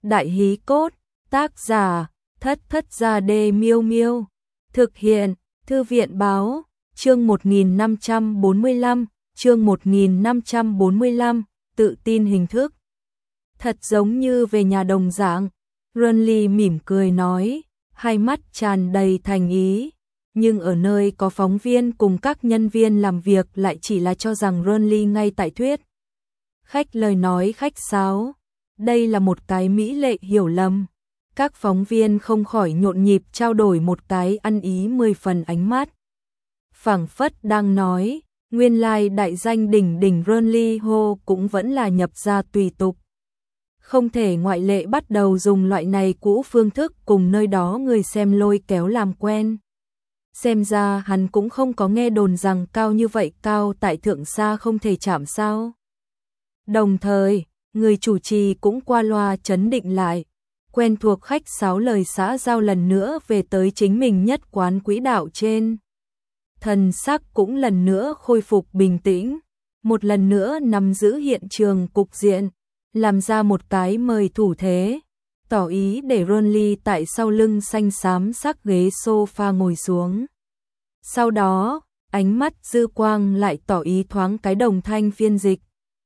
Đại hí cốt, tác giả, Thất Thất Gia Đê Miêu Miêu. Thực hiện, Thư viện báo, chương 1545, chương 1545, tự tin hình thức. Thật giống như về nhà đồng dạng, Runly mỉm cười nói, hai mắt tràn đầy thành ý. Nhưng ở nơi có phóng viên cùng các nhân viên làm việc lại chỉ là cho rằng Runly ngay tại thuyết khách lời nói khách sáo. Đây là một cái mỹ lệ hiểu lầm. Các phóng viên không khỏi nhộn nhịp trao đổi một cái ăn ý 10 phần ánh mắt. Phảng phất đang nói, nguyên lai đại danh đỉnh đỉnh Runly Ho cũng vẫn là nhập gia tùy tục. Không thể ngoại lệ bắt đầu dùng loại này cũ phương thức cùng nơi đó người xem lôi kéo làm quen. Xem ra hắn cũng không có nghe đồn rằng cao như vậy cao tại thượng xa không thể chạm sao. Đồng thời, người chủ trì cũng qua loa chấn định lại, quen thuộc khách sáo lời xã giao lần nữa về tới chính mình nhất quán quỹ đạo trên. Thần sắc cũng lần nữa khôi phục bình tĩnh, một lần nữa nắm giữ hiện trường cục diện, làm ra một cái mời thủ thế, tỏ ý để Runly tại sau lưng xanh xám sắc ghế sofa ngồi xuống. Sau đó, ánh mắt dư quang lại tỏ ý thoáng cái đồng thanh phiên dịch.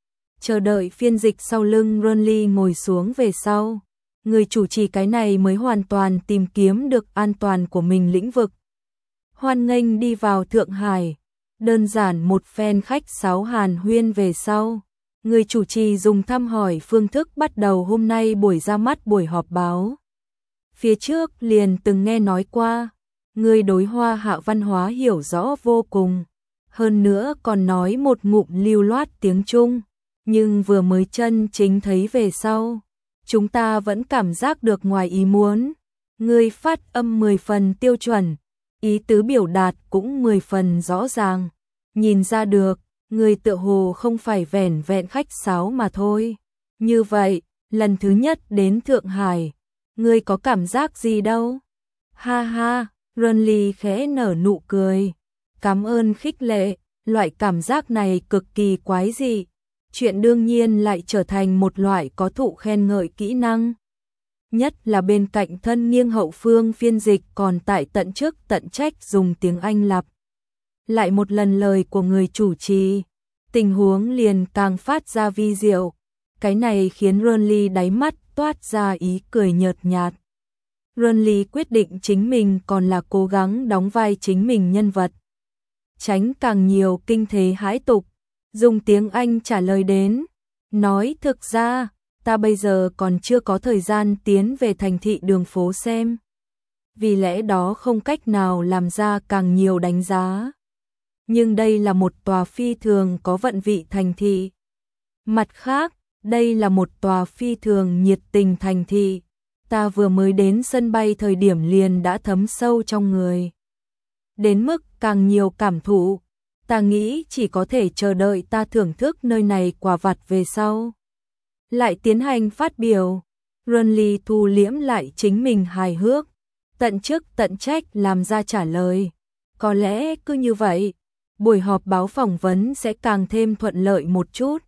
Chờ đợi phiên dịch sau lưng Runly ngồi xuống về sau, người chủ trì cái này mới hoàn toàn tìm kiếm được an toàn của mình lĩnh vực. Hoan nghênh đi vào Thượng Hải, đơn giản một phen khách sáo hàn huyên về sau. Người chủ trì dùng thăm hỏi phương thức bắt đầu hôm nay buổi ra mắt buổi họp báo. Phía trước liền từng nghe nói qua, người đối Hoa Hạ văn hóa hiểu rõ vô cùng, hơn nữa còn nói một ngụm lưu loát tiếng Trung, nhưng vừa mới chân chính thấy về sau, chúng ta vẫn cảm giác được ngoài ý muốn. Người phát âm 10 phần tiêu chuẩn, ý tứ biểu đạt cũng 10 phần rõ ràng, nhìn ra được, người tựa hồ không phải vẻn vẹn khách sáo mà thôi. Như vậy, lần thứ nhất đến Thượng Hải, người có cảm giác gì đâu? Ha ha, Runly khẽ nở nụ cười. Cảm ơn khích lệ, loại cảm giác này cực kỳ quái dị. Chuyện đương nhiên lại trở thành một loại có thụ khen ngợi kỹ năng. Nhất là bên cạnh thân nghiêng hậu phương phiên dịch còn tại tận chức tận trách dùng tiếng Anh lặp lại một lần lời của người chủ trì, tình huống liền càng phát ra vi diệu. Cái này khiến Runly đáy mắt toát ra ý cười nhợt nhạt. Runly quyết định chính mình còn là cố gắng đóng vai chính mình nhân vật, tránh càng nhiều kinh thế hãi tục, dùng tiếng Anh trả lời đến, nói thực ra, ta bây giờ còn chưa có thời gian tiến về thành thị đường phố xem. Vì lẽ đó không cách nào làm ra càng nhiều đánh giá. Nhưng đây là một tòa phi thường có vận vị thành thị. Mặt khác, đây là một tòa phi thường nhiệt tình thành thị. Ta vừa mới đến sân bay thời điểm liền đã thấm sâu trong người. Đến mức càng nhiều cảm thụ, ta nghĩ chỉ có thể chờ đợi ta thưởng thức nơi này quả vặt về sau. Lại tiến hành phát biểu, Runly thu liễm lại chính mình hài hước, tận chức tận trách làm ra trả lời. Có lẽ cứ như vậy, buổi họp báo phỏng vấn sẽ càng thêm thuận lợi một chút.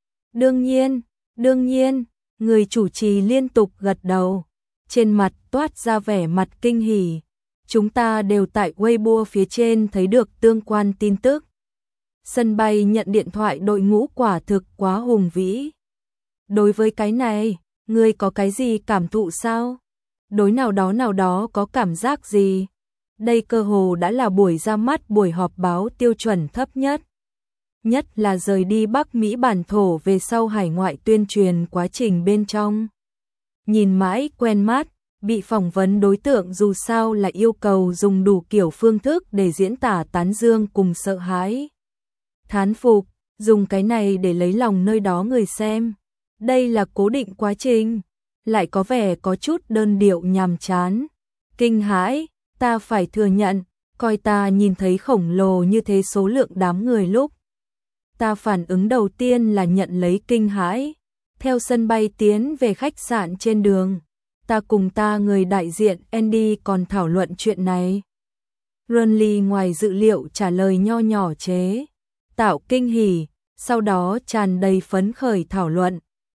Đương nhiên, người chủ trì liên tục gật đầu, trên mặt toát ra vẻ mặt kinh hỉ. Chúng ta đều tại Weibo phía trên thấy được tương quan tin tức. Sân bay nhận điện thoại đội ngũ quả thực quá hùng vĩ. Đối với cái này, ngươi có cái gì cảm thụ sao? Đối nào đó có cảm giác gì? Đây cơ hồ đã là buổi ra mắt buổi họp báo tiêu chuẩn thấp nhất. Nhất là rời đi Bắc Mỹ bản thổ về sau hải ngoại tuyên truyền quá trình bên trong. Nhìn mãi quen mắt, bị phỏng vấn đối tượng dù sao là yêu cầu dùng đủ kiểu phương thức để diễn tả tán dương cùng sợ hãi. Thán phục, dùng cái này để lấy lòng nơi đó người xem. Đây là cố định quá trình, lại có vẻ có chút đơn điệu nhàm chán. Kinh hãi, ta phải thừa nhận, coi ta nhìn thấy khổng lồ như thế số lượng đám người lúc. Ta phản ứng đầu tiên là nhận lấy kinh hãi. Theo sân bay tiến về khách sạn trên đường, ta cùng người đại diện Andy còn thảo luận chuyện này. Runly ngoài dự liệu trả lời nho nhỏ chế tạo kinh hỉ, sau đó tràn đầy phấn khởi thảo luận.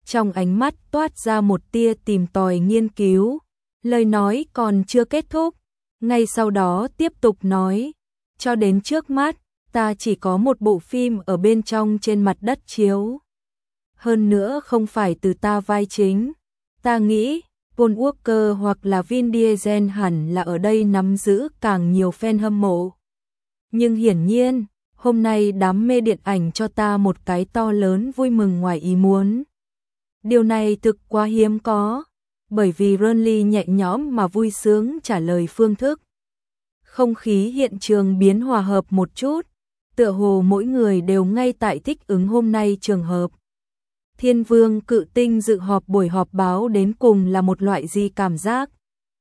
trong ánh mắt toát ra một tia tìm tòi nghiên cứu. Lời nói còn chưa kết thúc, ngay sau đó tiếp tục nói, cho đến trước mắt, ta chỉ có một bộ phim ở bên trong trên mặt đất chiếu. Hơn nữa không phải từ ta vai chính. Ta nghĩ, Paul Walker hoặc là Vin Diesel hẳn là ở đây nắm giữ càng nhiều fan hâm mộ. Nhưng hiển nhiên, hôm nay đám mê điện ảnh cho ta một cái to lớn vui mừng ngoài ý muốn. Điều này thực quá hiếm có, bởi vì Ronly nhẹ nhõm mà vui sướng trả lời Phương Thức. Không khí hiện trường biến hòa hợp một chút, tựa hồ mỗi người đều ngay tại thích ứng hôm nay trường hợp. Thiên Vương Cự Tinh dự họp buổi họp báo đến cùng là một loại gì cảm giác?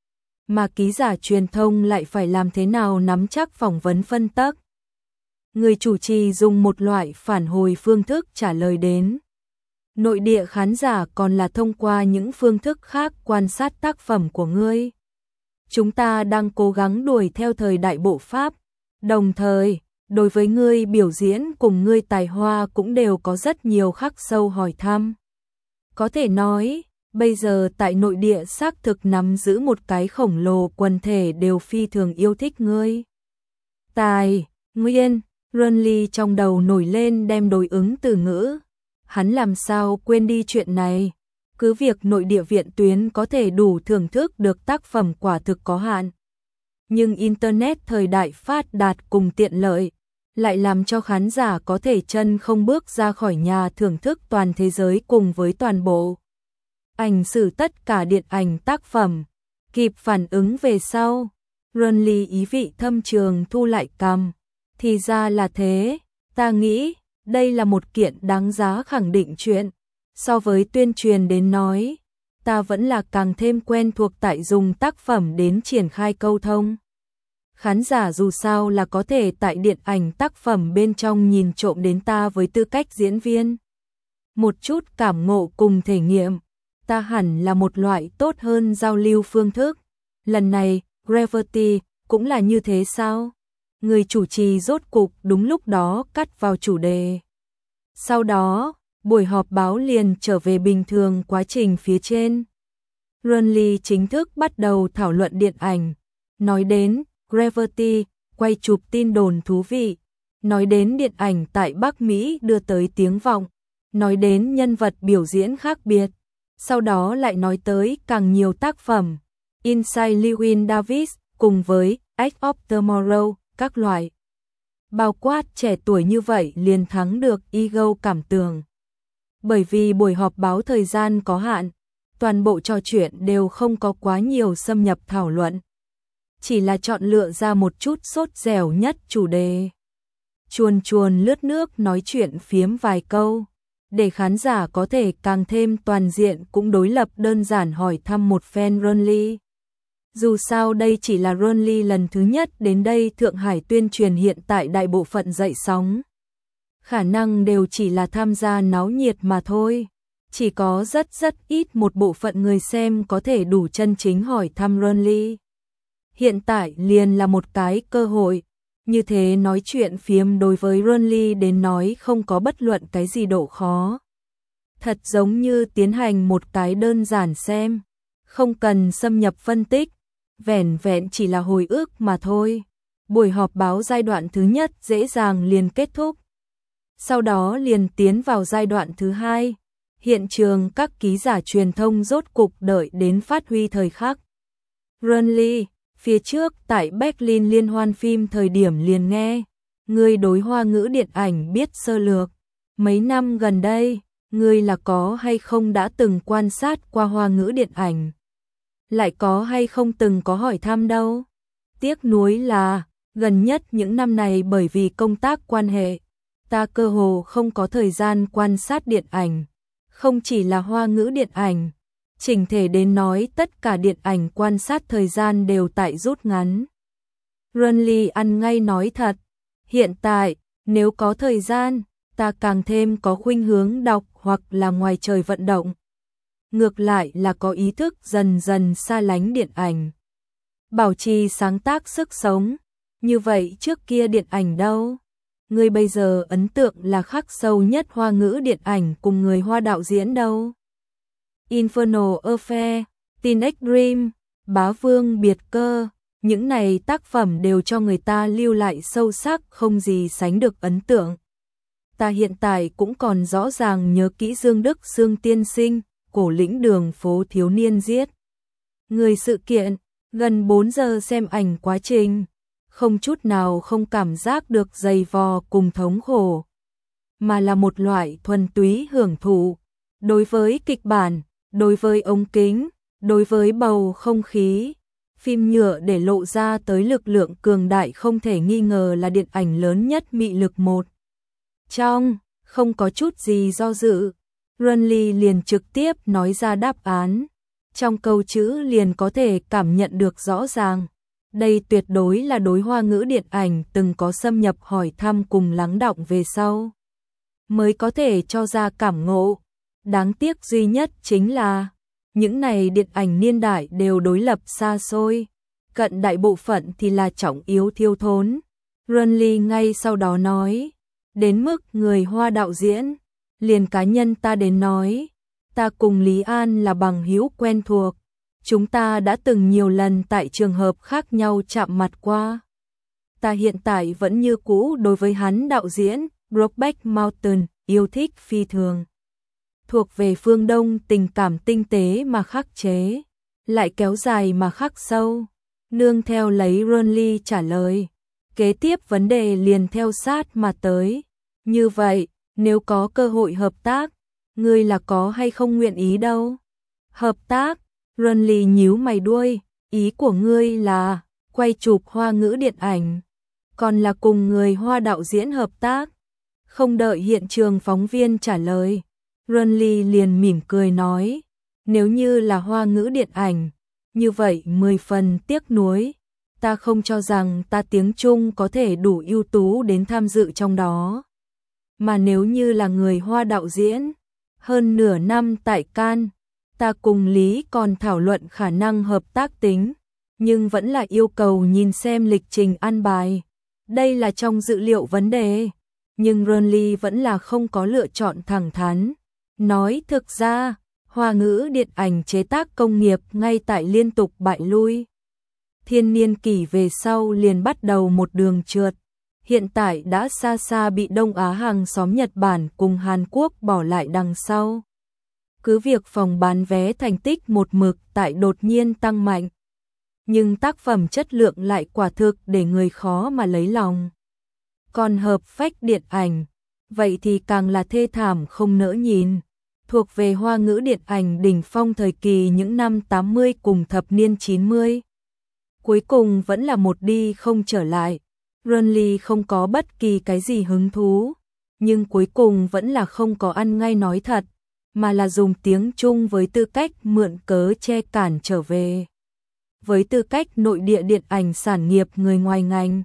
Mà ký giả truyền thông lại phải làm thế nào nắm chắc phỏng vấn phân tích? Người chủ trì dùng một loại phản hồi phương thức trả lời đến. Nội địa khán giả còn là thông qua những phương thức khác quan sát tác phẩm của ngươi. Chúng ta đang cố gắng đuổi theo thời đại bộ Pháp, đồng thời, đối với ngươi biểu diễn cùng ngươi tài hoa cũng đều có rất nhiều khắc sâu hỏi thăm. Có thể nói, bây giờ tại nội địa xác thực nắm giữ một cái khổng lồ quần thể đều phi thường yêu thích ngươi. Tài, nguyên, Ronly trong đầu nổi lên đem đối ứng từ ngữ. Hắn làm sao quên đi chuyện này, cứ việc nội địa viện tuyến có thể đủ thưởng thức được tác phẩm quả thực có hạn. Nhưng Internet thời đại phát đạt cùng tiện lợi, lại làm cho khán giả có thể chân không bước ra khỏi nhà thưởng thức toàn thế giới cùng với toàn bộ ảnh sử tất cả điện ảnh tác phẩm. Kịp phản ứng về sau, Ronly ý vị thâm trường thu lại cằm. Thì ra là thế, ta nghĩ, đây là một kiện đáng giá khẳng định chuyện. So với tuyên truyền đến nói, ta vẫn là càng thêm quen thuộc tại dùng tác phẩm đến triển khai câu thông. Khán giả dù sao là có thể tại điện ảnh tác phẩm bên trong nhìn trộm đến ta với tư cách diễn viên. Một chút cảm ngộ cùng thể nghiệm, ta hẳn là một loại tốt hơn giao lưu phương thức. Lần này, Gravity cũng là như thế sao? Người chủ trì rốt cục đúng lúc đó cắt vào chủ đề. Sau đó, buổi họp báo liền trở về bình thường quá trình phía trên. Ronly chính thức bắt đầu thảo luận điện ảnh, nói đến Gravity, quay chụp tin đồn thú vị, nói đến điện ảnh tại Bắc Mỹ đưa tới tiếng vọng, nói đến nhân vật biểu diễn khác biệt, sau đó lại nói tới càng nhiều tác phẩm, Inside Llewyn Davis cùng với Edge of Tomorrow, các loại. Bao quát trẻ tuổi như vậy liền thắng được ego cảm tưởng. Bởi vì buổi họp báo thời gian có hạn, toàn bộ trò chuyện đều không có quá nhiều xâm nhập thảo luận. Chỉ là chọn lựa ra một chút sốt dẻo nhất chủ đề. Chuồn chuồn lướt nước nói chuyện phiếm vài câu, để khán giả có thể càng thêm toàn diện cũng đối lập đơn giản hỏi thăm một fan Ronly. Dù sao đây chỉ là Ronly lần thứ nhất đến đây Thượng Hải tuyên truyền hiện tại đại bộ phận dậy sóng. Khả năng đều chỉ là tham gia náo nhiệt mà thôi. Chỉ có rất ít một bộ phận người xem có thể đủ chân chính hỏi thăm Ronly. Hiện tại liền là một cái cơ hội. Như thế nói chuyện phiếm đối với Ronly đến nói không có bất luận cái gì độ khó. Thật giống như tiến hành một cái đơn giản xem. Không cần xâm nhập phân tích. Vẻn vẹn chỉ là hồi ức mà thôi. Buổi họp báo giai đoạn thứ nhất dễ dàng liền kết thúc. Sau đó liền tiến vào giai đoạn thứ hai. Hiện trường các ký giả truyền thông rốt cục đợi đến phát huy thời khắc. Ronly, phía trước tại Berlin liên hoan phim thời điểm liền nghe, ngươi đối Hoa ngữ điện ảnh biết sơ lược. Mấy năm gần đây, ngươi là có hay không đã từng quan sát qua Hoa ngữ điện ảnh? Lại có hay không từng có hỏi thăm đâu? Tiếc nuối là, gần nhất những năm này bởi vì công tác quan hệ, ta cơ hồ không có thời gian quan sát điện ảnh. Không chỉ là Hoa ngữ điện ảnh, chỉnh thể đến nói tất cả điện ảnh quan sát thời gian đều tại rút ngắn. Ronly ăn ngay nói thật, hiện tại, nếu có thời gian, ta càng thêm có khuynh hướng đọc hoặc là ngoài trời vận động. Ngược lại là có ý thức dần dần xa lánh điện ảnh. Bảo trì sáng tác sức sống, như vậy trước kia điện ảnh đâu? Người bây giờ ấn tượng là khắc sâu nhất Hoa ngữ điện ảnh cùng người Hoa đạo diễn đâu? Infernal Affair, Teenage Dream, Bá Vương Biệt Cơ, những này tác phẩm đều cho người ta lưu lại sâu sắc không gì sánh được ấn tượng. Ta hiện tại cũng còn rõ ràng nhớ kỹ Dương Đức Sương tiên sinh, cổ lĩnh đường phố thiếu niên giết người sự kiện, gần 4 giờ xem ảnh quá trình, không chút nào không cảm giác được dày vò cùng thống khổ, mà là một loại thuần túy hưởng thụ. Đối với kịch bản, đối với ống kính, đối với bầu không khí, phim nhựa để lộ ra tới lực lượng cường đại không thể nghi ngờ là điện ảnh lớn nhất mị lực một. Trong, không có chút gì do dự, Runley liền trực tiếp nói ra đáp án. Trong câu chữ liền có thể cảm nhận được rõ ràng. Đây tuyệt đối là đối Hoa ngữ điện ảnh từng có xâm nhập hỏi thăm cùng lắng đọng về sau, mới có thể cho ra cảm ngộ. Đáng tiếc duy nhất chính là những này điện ảnh niên đại đều đối lập xa xôi, cận đại bộ phận thì là trọng yếu thiếu thốn. Runley ngay sau đó nói, đến mức người Hoa đạo diễn, liền cá nhân ta đến nói, ta cùng Lý An là bằng hữu quen thuộc, chúng ta đã từng nhiều lần tại trường hợp khác nhau chạm mặt qua. Ta hiện tại vẫn như cũ đối với hắn đạo diễn Brokeback Mountain yêu thích phi thường. Thuộc về phương Đông tình cảm tinh tế mà khắc chế, lại kéo dài mà khắc sâu. Nương theo lấy Runley trả lời, kế tiếp vấn đề liền theo sát mà tới. Như vậy, nếu có cơ hội hợp tác, ngươi là có hay không nguyện ý đâu? Hợp tác? Runley nhíu mày đuôi, ý của ngươi là quay chụp Hoa ngữ điện ảnh, còn là cùng người Hoa đạo diễn hợp tác? Không đợi hiện trường phóng viên trả lời, Runley liền mỉm cười nói, nếu như là Hoa ngữ điện ảnh, như vậy 10 phần tiếc nuối, ta không cho rằng ta tiếng Trung có thể đủ ưu tú đến tham dự trong đó. Mà nếu như là người Hoa đạo diễn, hơn nửa năm tại Cannes, ta cùng Lý còn thảo luận khả năng hợp tác tính, nhưng vẫn là yêu cầu nhìn xem lịch trình an bài. Đây là trong dự liệu vấn đề, nhưng Runley vẫn là không có lựa chọn thẳng thắn. Nói thực ra, Hoa ngữ điện ảnh chế tác công nghiệp ngay tại liên tục bại lui. Thiên niên kỷ về sau liền bắt đầu một đường trượt, hiện tại đã xa xa bị Đông Á hàng xóm Nhật Bản cùng Hàn Quốc bỏ lại đằng sau. Cứ việc phòng bán vé thành tích một mực tại đột nhiên tăng mạnh, nhưng tác phẩm chất lượng lại quả thực để người khó mà lấy lòng. Còn hợp phách điện ảnh, vậy thì càng là thê thảm không nỡ nhìn. Thuộc về Hoa ngữ điện ảnh đỉnh phong thời kỳ những năm 80 cùng thập niên 90. Cuối cùng vẫn là một đi không trở lại. Runley không có bất kỳ cái gì hứng thú, nhưng cuối cùng vẫn là không có ăn ngay nói thật, mà là dùng tiếng Trung với tư cách mượn cớ che cản trở về. Với tư cách nội địa điện ảnh sản nghiệp người ngoài ngành,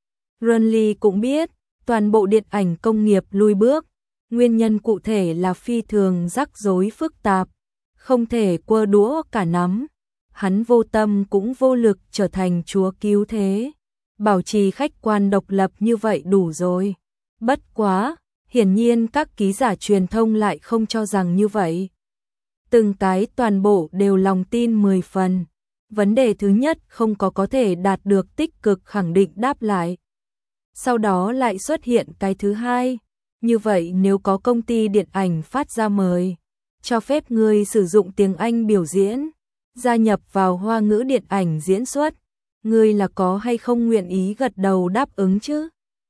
Runley cũng biết, toàn bộ điện ảnh công nghiệp lui bước, nguyên nhân cụ thể là phi thường rắc rối phức tạp, không thể quơ đũa cả nắm. Hắn vô tâm cũng vô lực trở thành chúa cứu thế. Bảo trì khách quan độc lập như vậy đủ rồi. Bất quá, hiển nhiên các ký giả truyền thông lại không cho rằng như vậy. Từng cái toàn bộ đều lòng tin 10 phần. Vấn đề thứ nhất không có thể đạt được tích cực khẳng định đáp lại. Sau đó lại xuất hiện cái thứ hai. Như vậy nếu có công ty điện ảnh phát ra mời, cho phép người sử dụng tiếng Anh biểu diễn, gia nhập vào Hoa ngữ điện ảnh diễn xuất, ngươi là có hay không nguyện ý gật đầu đáp ứng chứ?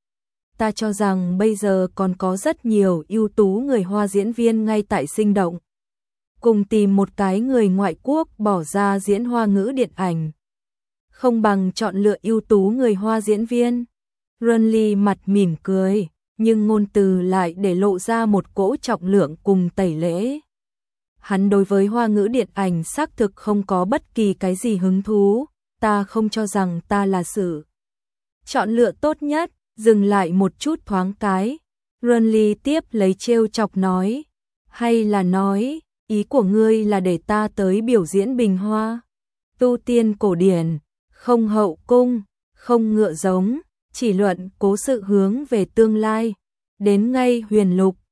Ta cho rằng bây giờ còn có rất nhiều ưu tú người Hoa diễn viên ngay tại Sinh Động. Cùng tìm một cái người ngoại quốc bỏ ra diễn Hoa ngữ điện ảnh, không bằng chọn lựa ưu tú người Hoa diễn viên. Runley mặt mỉm cười, nhưng ngôn từ lại để lộ ra một cỗ trọng lượng cùng tẩy lễ. Hắn đối với Hoa ngữ điện ảnh xác thực không có bất kỳ cái gì hứng thú, ta không cho rằng ta là sự chọn lựa tốt nhất. Dừng lại một chút thoáng cái, Runley tiếp lấy trêu chọc nói, hay là nói, ý của ngươi là để ta tới biểu diễn bình hoa, tu tiên cổ điển, không hậu cung, không ngựa giống, chỉ luận cố sự hướng về tương lai, đến ngay huyền lục,